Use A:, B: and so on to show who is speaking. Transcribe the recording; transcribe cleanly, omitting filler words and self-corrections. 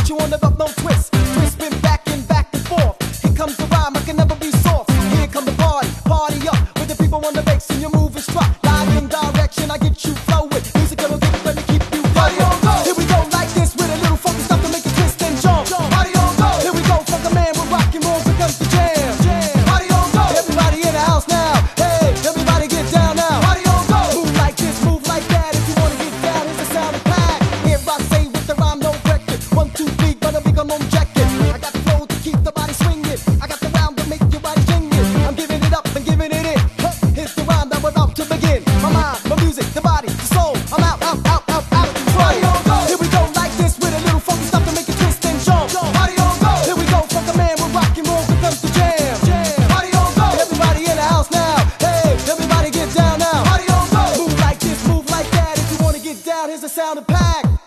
A: put you on the up, no twist. Twist, spin back and forth. Here comes the rhyme, I can never be soft. Here come the party, party up with the people on the bass and your move is drop. Live in direction, I get you flowing. Music that'll get ready to keep you party on go. Here we go like this with a little funky stuff to make you twist and jump. Party on go. Here we go, fuck a man with rock and roll becomes the jam. Party on go. Everybody in the house now. Hey, everybody get down now. Party on go. Move like this, move like that. If you wanna get down, here's the sound of pack. Here I say with the rhyme, no record. 1, 2, 3, gonna be on jacket. I got the flow to keep the body swinging. I got the round to make your body jingling. I'm giving it up and giving it in. Huh, here's the rhyme that we're about to begin. My mind, my music, the body, the soul. I'm out. Party on go. Here we go like this with a little funky stuff to make you twist and jump. Party on go. Here we go, fuck a man with rock and roll becomes the jam. Party on go. Everybody in the house now. Hey, everybody get down now. Party on go. Move like this, move like that. If you wanna get down, here's the sound of pack.